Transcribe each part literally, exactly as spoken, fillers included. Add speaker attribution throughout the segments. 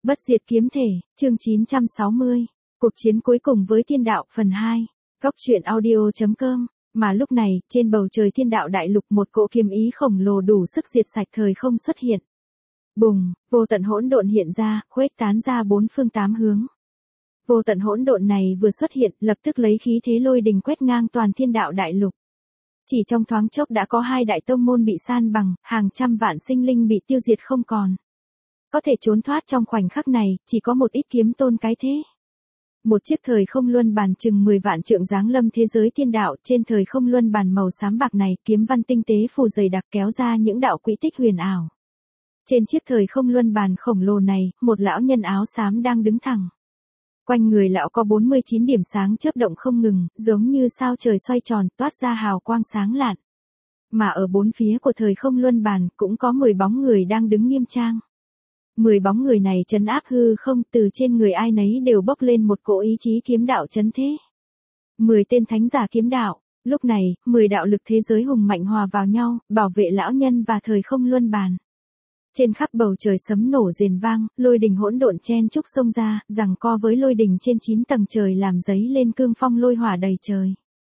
Speaker 1: Bất diệt kiếm thể, chương chín trăm sáu mươi. Cuộc chiến cuối cùng với thiên đạo phần hai. Góc truyện audio chấm com. Mà lúc này, trên bầu trời thiên đạo đại lục một cỗ kiếm ý khổng lồ đủ sức diệt sạch thời không xuất hiện. Bùng, vô tận hỗn độn hiện ra, khuếch tán ra bốn phương tám hướng. Vô tận hỗn độn này vừa xuất hiện, lập tức lấy khí thế lôi đình quét ngang toàn thiên đạo đại lục. Chỉ trong thoáng chốc đã có hai đại tông môn bị san bằng, hàng trăm vạn sinh linh bị tiêu diệt không còn. Có thể trốn thoát trong khoảnh khắc này, chỉ có một ít kiếm tôn cái thế. Một chiếc thời không luân bàn chừng mười vạn trượng giáng lâm thế giới thiên đạo, trên thời không luân bàn màu xám bạc này, kiếm văn tinh tế phù dày đặc kéo ra những đạo quỹ tích huyền ảo. Trên chiếc thời không luân bàn khổng lồ này, một lão nhân áo xám đang đứng thẳng. Quanh người lão có bốn mươi chín điểm sáng chớp động không ngừng, giống như sao trời xoay tròn, toát ra hào quang sáng lạn. Mà ở bốn phía của thời không luân bàn, cũng có mười bóng người đang đứng nghiêm trang. Mười bóng người này trấn áp hư không, từ trên người ai nấy đều bốc lên một cỗ ý chí kiếm đạo trấn thế. Mười tên thánh giả kiếm đạo, lúc này, mười đạo lực thế giới hùng mạnh hòa vào nhau, bảo vệ lão nhân và thời không luân bàn. Trên khắp bầu trời sấm nổ rền vang, lôi đình hỗn độn chen chúc xông ra, giằng co với lôi đình trên chín tầng trời làm dấy lên cương phong lôi hỏa đầy trời.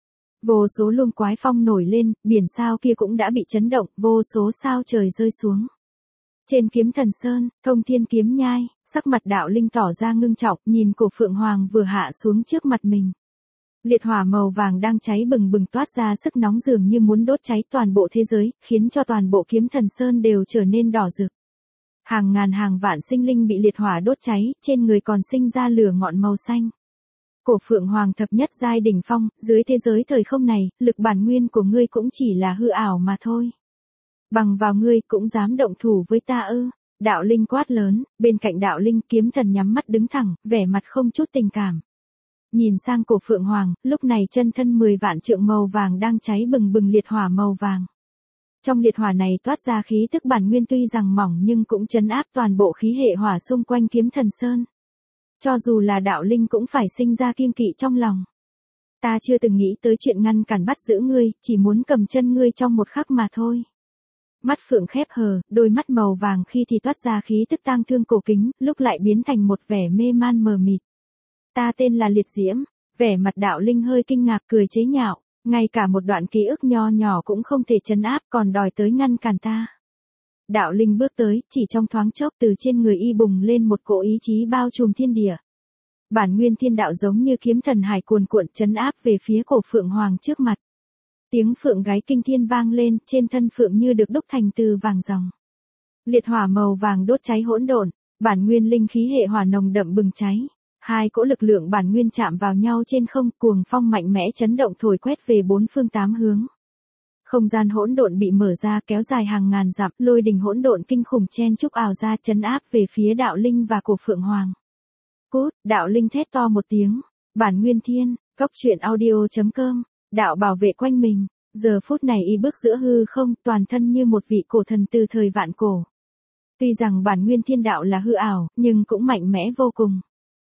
Speaker 1: Vô số luồng quái phong nổi lên, biển sao kia cũng đã bị chấn động, vô số sao trời rơi xuống. Trên kiếm thần sơn, thông thiên kiếm nhai, sắc mặt đạo linh tỏ ra ngưng trọng, nhìn cổ phượng hoàng vừa hạ xuống trước mặt mình. Liệt hỏa màu vàng đang cháy bừng bừng toát ra sức nóng dường như muốn đốt cháy toàn bộ thế giới, khiến cho toàn bộ kiếm thần sơn đều trở nên đỏ rực. Hàng ngàn hàng vạn sinh linh bị liệt hỏa đốt cháy, trên người còn sinh ra lửa ngọn màu xanh. Cổ phượng hoàng thập nhất giai đỉnh phong, dưới thế giới thời không này, lực bản nguyên của ngươi cũng chỉ là hư ảo mà thôi. Bằng vào ngươi cũng dám động thủ với ta ư? Đạo linh quát lớn, bên cạnh đạo linh kiếm thần nhắm mắt đứng thẳng, vẻ mặt không chút tình cảm. Nhìn sang cổ phượng hoàng, lúc này chân thân mười vạn trượng màu vàng đang cháy bừng bừng liệt hỏa màu vàng. Trong liệt hỏa này toát ra khí tức bản nguyên tuy rằng mỏng nhưng cũng trấn áp toàn bộ khí hệ hỏa xung quanh kiếm thần sơn. Cho dù là đạo linh cũng phải sinh ra kiêng kỵ trong lòng. Ta chưa từng nghĩ tới chuyện ngăn cản bắt giữ ngươi, chỉ muốn cầm chân ngươi trong một khắc mà thôi. Mắt phượng khép hờ, đôi mắt màu vàng khi thì toát ra khí tức tang thương cổ kính, lúc lại biến thành một vẻ mê man mờ mịt. Ta tên là Liệt Diễm, vẻ mặt đạo linh hơi kinh ngạc cười chế nhạo, ngay cả một đoạn ký ức nho nhỏ cũng không thể trấn áp còn đòi tới ngăn cản ta. Đạo linh bước tới, chỉ trong thoáng chốc từ trên người y bùng lên một cỗ ý chí bao trùm thiên địa. Bản nguyên thiên đạo giống như kiếm thần hải cuồn cuộn trấn áp về phía cổ phượng hoàng trước mặt. Tiếng phượng gáy kinh thiên vang lên, trên thân phượng như được đúc thành từ vàng ròng. Liệt hỏa màu vàng đốt cháy hỗn độn, bản nguyên linh khí hệ hỏa nồng đậm bừng cháy. Hai cỗ lực lượng bản nguyên chạm vào nhau trên không, cuồng phong mạnh mẽ chấn động thổi quét về bốn phương tám hướng. Không gian hỗn độn bị mở ra kéo dài hàng ngàn dặm, lôi đình hỗn độn kinh khủng chen chúc ảo ra chấn áp về phía đạo linh và cổ phượng hoàng. Cút, đạo linh thét to một tiếng, bản nguyên thiên, góc truyện audio chấm com. Đạo bảo vệ quanh mình, giờ phút này y bước giữa hư không, toàn thân như một vị cổ thần từ thời vạn cổ. Tuy rằng bản nguyên thiên đạo là hư ảo, nhưng cũng mạnh mẽ vô cùng.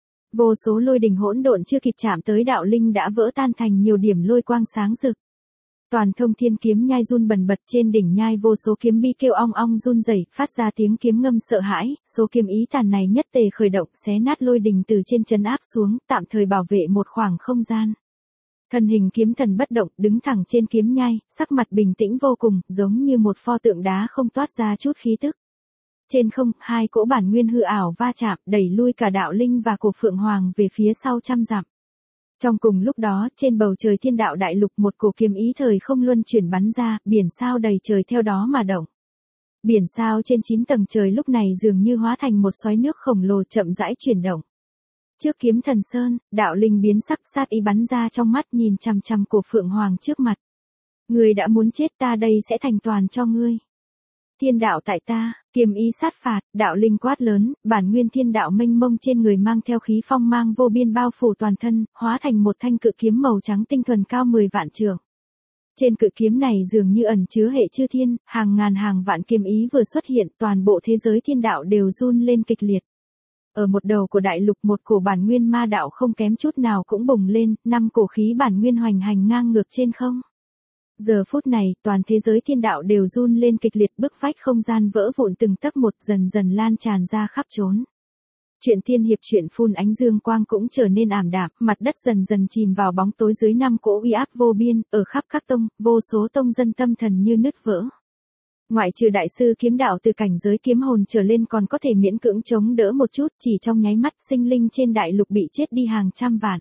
Speaker 1: Vô số lôi đình hỗn độn chưa kịp chạm tới đạo linh đã vỡ tan thành nhiều điểm lôi quang sáng rực. Toàn thông thiên kiếm nhai run bần bật, trên đỉnh nhai vô số kiếm bi kêu ong ong run rẩy, phát ra tiếng kiếm ngâm sợ hãi, số kiếm ý tàn này nhất tề khởi động xé nát lôi đình từ trên trấn áp xuống, tạm thời bảo vệ một khoảng không gian. Thân hình kiếm thần bất động, đứng thẳng trên kiếm nhai, sắc mặt bình tĩnh vô cùng, giống như một pho tượng đá không toát ra chút khí tức. Trên không, hai cỗ bản nguyên hư ảo va chạm, đẩy lui cả đạo linh và cổ phượng hoàng về phía sau trăm dặm. Trong cùng lúc đó, trên bầu trời thiên đạo đại lục một cổ kiếm ý thời không luân chuyển bắn ra, biển sao đầy trời theo đó mà động. Biển sao trên chín tầng trời lúc này dường như hóa thành một xoáy nước khổng lồ chậm rãi chuyển động. Trước kiếm thần sơn, đạo linh biến sắc sát ý bắn ra trong mắt nhìn chằm chằm cổ phượng hoàng trước mặt. Ngươi đã muốn chết, ta đây sẽ thành toàn cho ngươi. Thiên đạo tại ta, kiếm ý sát phạt, đạo linh quát lớn, bản nguyên thiên đạo mênh mông trên người mang theo khí phong mang vô biên bao phủ toàn thân, hóa thành một thanh cự kiếm màu trắng tinh thuần cao mười vạn trượng. Trên cự kiếm này dường như ẩn chứa hệ chư thiên, hàng ngàn hàng vạn kiếm ý vừa xuất hiện, toàn bộ thế giới thiên đạo đều run lên kịch liệt. Ở một đầu của đại lục một cổ bản nguyên ma đạo không kém chút nào cũng bùng lên, năm cổ khí bản nguyên hoành hành ngang ngược trên không. Giờ phút này, toàn thế giới thiên đạo đều run lên kịch liệt, bức vách không gian vỡ vụn từng tấc một, dần dần lan tràn ra khắp chốn. Chuyện tiên hiệp chuyện phun ánh dương quang cũng trở nên ảm đạm, mặt đất dần dần chìm vào bóng tối dưới năm cỗ uy áp vô biên, ở khắp các tông, vô số tông dân tâm thần như nứt vỡ. Ngoại trừ đại sư kiếm đạo từ cảnh giới kiếm hồn trở lên còn có thể miễn cưỡng chống đỡ một chút, chỉ trong nháy mắt sinh linh trên đại lục bị chết đi hàng trăm vạn.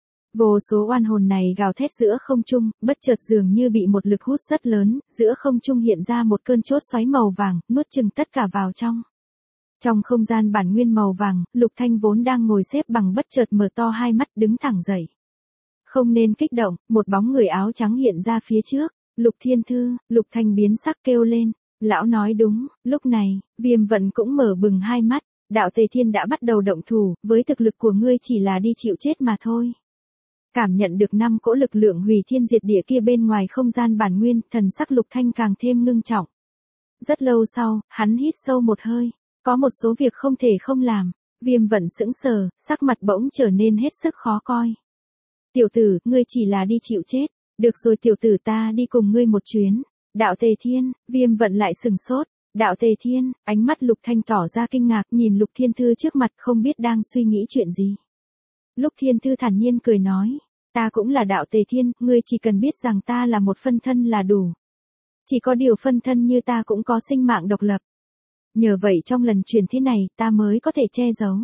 Speaker 1: Vô số oan hồn này gào thét giữa không trung, bất chợt dường như bị một lực hút rất lớn, giữa không trung hiện ra một cơn chốt xoáy màu vàng, nuốt chừng tất cả vào trong. Trong không gian bản nguyên màu vàng, Lục Thanh vốn đang ngồi xếp bằng bất chợt mở to hai mắt đứng thẳng dậy. Không nên kích động, một bóng người áo trắng hiện ra phía trước. Lục Thiên Thư, Lục Thanh biến sắc kêu lên. Lão nói đúng, lúc này, Viêm Vận cũng mở bừng hai mắt. Đạo Tề Thiên đã bắt đầu động thủ, với thực lực của ngươi chỉ là đi chịu chết mà thôi. Cảm nhận được năm cỗ lực lượng hủy thiên diệt địa kia bên ngoài không gian bản nguyên, thần sắc Lục Thanh càng thêm ngưng trọng. Rất lâu sau, hắn hít sâu một hơi. Có một số việc không thể không làm. Viêm Vận sững sờ, sắc mặt bỗng trở nên hết sức khó coi. Tiểu tử, ngươi chỉ là đi chịu chết. Được rồi tiểu tử, ta đi cùng ngươi một chuyến. Đạo Tề Thiên, Viêm Vận lại sừng sốt. Đạo Tề Thiên, ánh mắt Lục Thanh tỏ ra kinh ngạc nhìn Lục Thiên Thư trước mặt không biết đang suy nghĩ chuyện gì. Lục Thiên Thư thản nhiên cười nói. Ta cũng là Đạo Tề Thiên, ngươi chỉ cần biết rằng ta là một phân thân là đủ. Chỉ có điều phân thân như ta cũng có sinh mạng độc lập. Nhờ vậy trong lần truyền thế này ta mới có thể che giấu.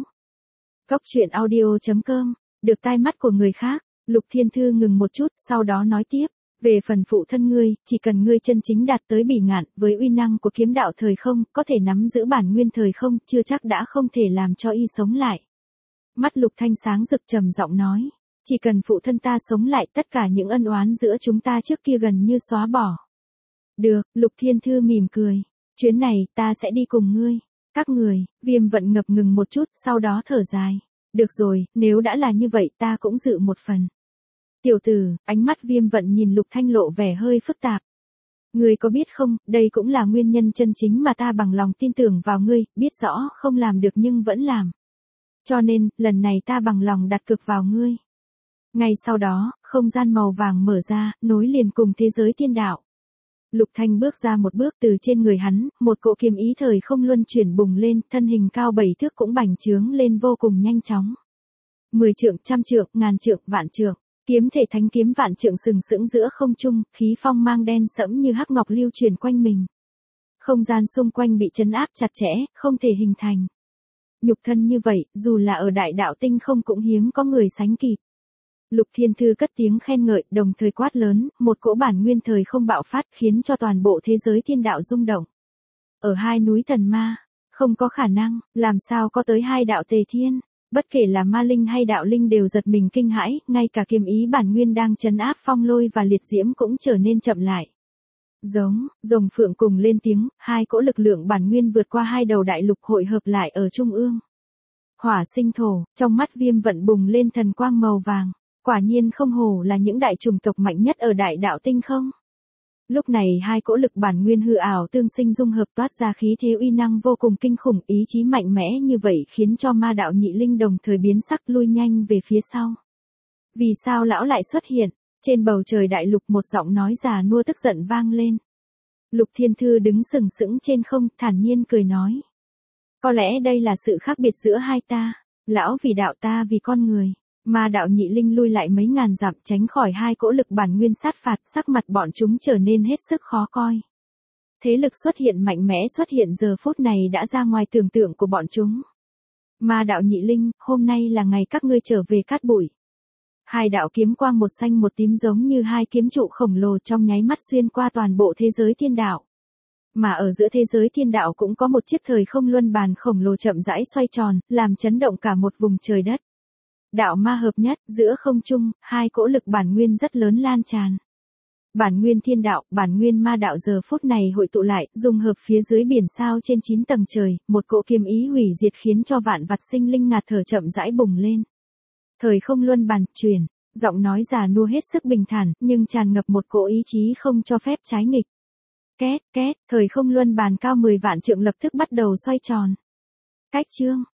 Speaker 1: Góc truyện audio chấm com, được tai mắt của người khác. Lục Thiên Thư ngừng một chút, sau đó nói tiếp. Về phần phụ thân ngươi, chỉ cần ngươi chân chính đạt tới bỉ ngạn, với uy năng của kiếm đạo thời không, có thể nắm giữ bản nguyên thời không, chưa chắc đã không thể làm cho y sống lại. Mắt Lục Thanh sáng rực trầm giọng nói. Chỉ cần phụ thân ta sống lại, tất cả những ân oán giữa chúng ta trước kia gần như xóa bỏ. Được, Lục Thiên Thư mỉm cười. Chuyến này, ta sẽ đi cùng ngươi. Các người, Viêm Vận ngập ngừng một chút, sau đó thở dài. Được rồi, nếu đã là như vậy ta cũng dự một phần. Tiểu tử, ánh mắt Viêm Vận nhìn Lục Thanh lộ vẻ hơi phức tạp. Ngươi có biết không, đây cũng là nguyên nhân chân chính mà ta bằng lòng tin tưởng vào ngươi, biết rõ không làm được nhưng vẫn làm. Cho nên, lần này ta bằng lòng đặt cược vào ngươi. Ngay sau đó, không gian màu vàng mở ra, nối liền cùng thế giới thiên đạo. Lục Thanh bước ra một bước, từ trên người hắn, một cỗ kiếm ý thời không luân chuyển bùng lên, thân hình cao bảy thước cũng bành trướng lên vô cùng nhanh chóng. Mười trượng, trăm trượng, ngàn trượng, vạn trượng, kiếm thể thánh kiếm vạn trượng sừng sững giữa không trung, khí phong mang đen sẫm như hắc ngọc lưu truyền quanh mình. Không gian xung quanh bị trấn áp chặt chẽ, không thể hình thành. Nhục thân như vậy, dù là ở đại đạo tinh không cũng hiếm có người sánh kịp. Lục Thiên Thư cất tiếng khen ngợi, đồng thời quát lớn, một cỗ bản nguyên thời không bạo phát khiến cho toàn bộ thế giới thiên đạo rung động. Ở hai núi thần ma, không có khả năng, làm sao có tới hai đạo Tề Thiên, bất kể là ma linh hay đạo linh đều giật mình kinh hãi, ngay cả kiếm ý bản nguyên đang trấn áp phong lôi và liệt diễm cũng trở nên chậm lại. Giống, rồng phượng cùng lên tiếng, hai cỗ lực lượng bản nguyên vượt qua hai đầu đại lục hội hợp lại ở trung ương. Hỏa sinh thổ, trong mắt Viêm Vận bùng lên thần quang màu vàng. Quả nhiên không hổ là những đại chủng tộc mạnh nhất ở đại đạo tinh không. Lúc này hai cỗ lực bản nguyên hư ảo tương sinh dung hợp toát ra khí thế uy năng vô cùng kinh khủng, ý chí mạnh mẽ như vậy khiến cho ma đạo nhị linh đồng thời biến sắc lui nhanh về phía sau. Vì sao lão lại xuất hiện? Trên bầu trời đại lục một giọng nói già nua tức giận vang lên. Lục Thiên Thư đứng sừng sững trên không, thản nhiên cười nói. Có lẽ đây là sự khác biệt giữa hai ta, lão vì đạo ta vì con người. Ma đạo nhị linh lui lại mấy ngàn dặm tránh khỏi hai cỗ lực bản nguyên sát phạt, sắc mặt bọn chúng trở nên hết sức khó coi. Thế lực xuất hiện mạnh mẽ xuất hiện giờ phút này đã ra ngoài tưởng tượng của bọn chúng. Ma đạo nhị linh, hôm nay là ngày các ngươi trở về cát bụi. Hai đạo kiếm quang một xanh một tím giống như hai kiếm trụ khổng lồ trong nháy mắt xuyên qua toàn bộ thế giới thiên đạo. Mà ở giữa thế giới thiên đạo cũng có một chiếc thời không luân bàn khổng lồ chậm rãi xoay tròn, làm chấn động cả một vùng trời đất. Đạo ma hợp nhất, giữa không trung, hai cỗ lực bản nguyên rất lớn lan tràn. Bản nguyên thiên đạo, bản nguyên ma đạo giờ phút này hội tụ lại, dung hợp phía dưới biển sao trên chín tầng trời, một cỗ kiếm ý hủy diệt khiến cho vạn vật sinh linh ngạt thở chậm rãi bùng lên. Thời không luân bàn, truyền, giọng nói già nua hết sức bình thản, nhưng tràn ngập một cỗ ý chí không cho phép trái nghịch. Két, két, thời không luân bàn cao mười vạn trượng lập tức bắt đầu xoay tròn. Cách chương,